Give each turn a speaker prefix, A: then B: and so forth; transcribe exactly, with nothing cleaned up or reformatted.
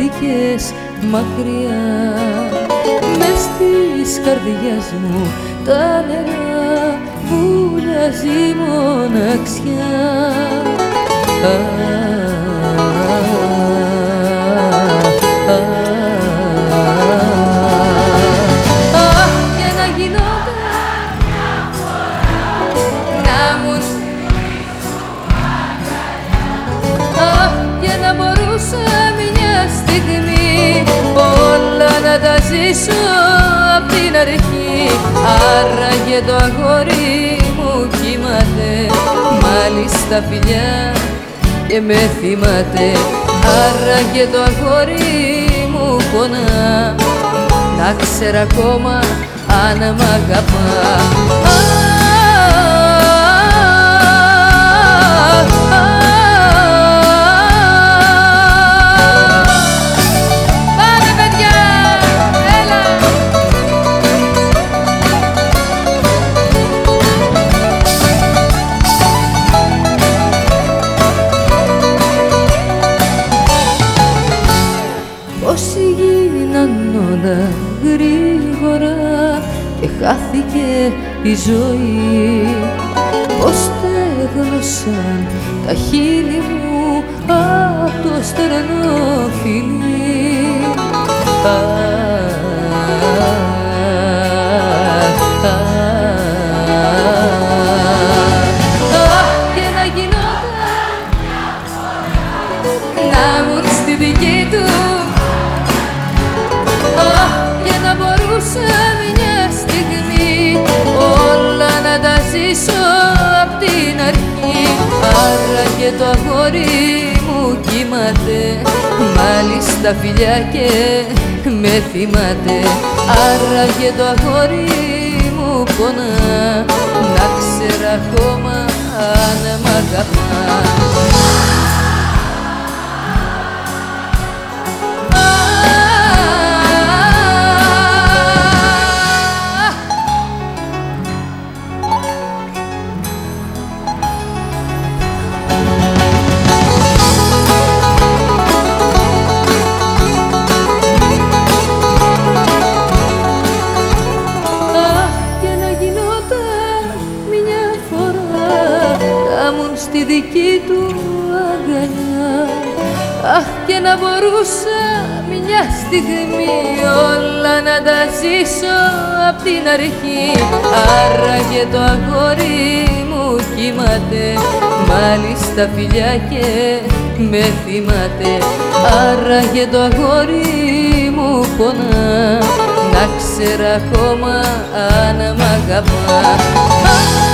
A: χάθηκες μακριά. Μες της καρδιάς μου τα νερά βουλιάζει μοναξιά. Αχ, και να γινόταν να μου αχ, και να μπορούσα μια στιγμή όλα να τα ζήσω απ' την αρχή. Άραγε το αγόρι μου κοιμάται, μάλιστα φιλιά και με θυμάται. Άραγε το αγόρι μου πονά, να ξέρα ακόμα αν μ' αγαπά. Πώς γίναν όλα γρήγορα και χάθηκε η ζωή. Πώς στέγνωσαν τα χείλη μου απ' το στενό φιλί. Αχ, και να γινόταν να ήμουν στη δική του. Και να μπορούσα μια στιγμή όλα να τα ζήσω απ' την αρχή. Άραγε το αγόρι μου κοιμάται, μάλιστα φιλιά και με θυμάται. Άραγε το αγόρι μου πονά, να ξέρα ακόμα αν μ' αγαπά. Στη δική του αγκαλιά. Αχ, και να μπορούσα μια στιγμή όλα να τα ζήσω απ' την αρχή. Άραγε το αγόρι μου κοιμάται, μάλιστα φιλιά και με θυμάται. Άραγε το αγόρι μου πονά, να ξέρα ακόμα αν μ' αγαπά.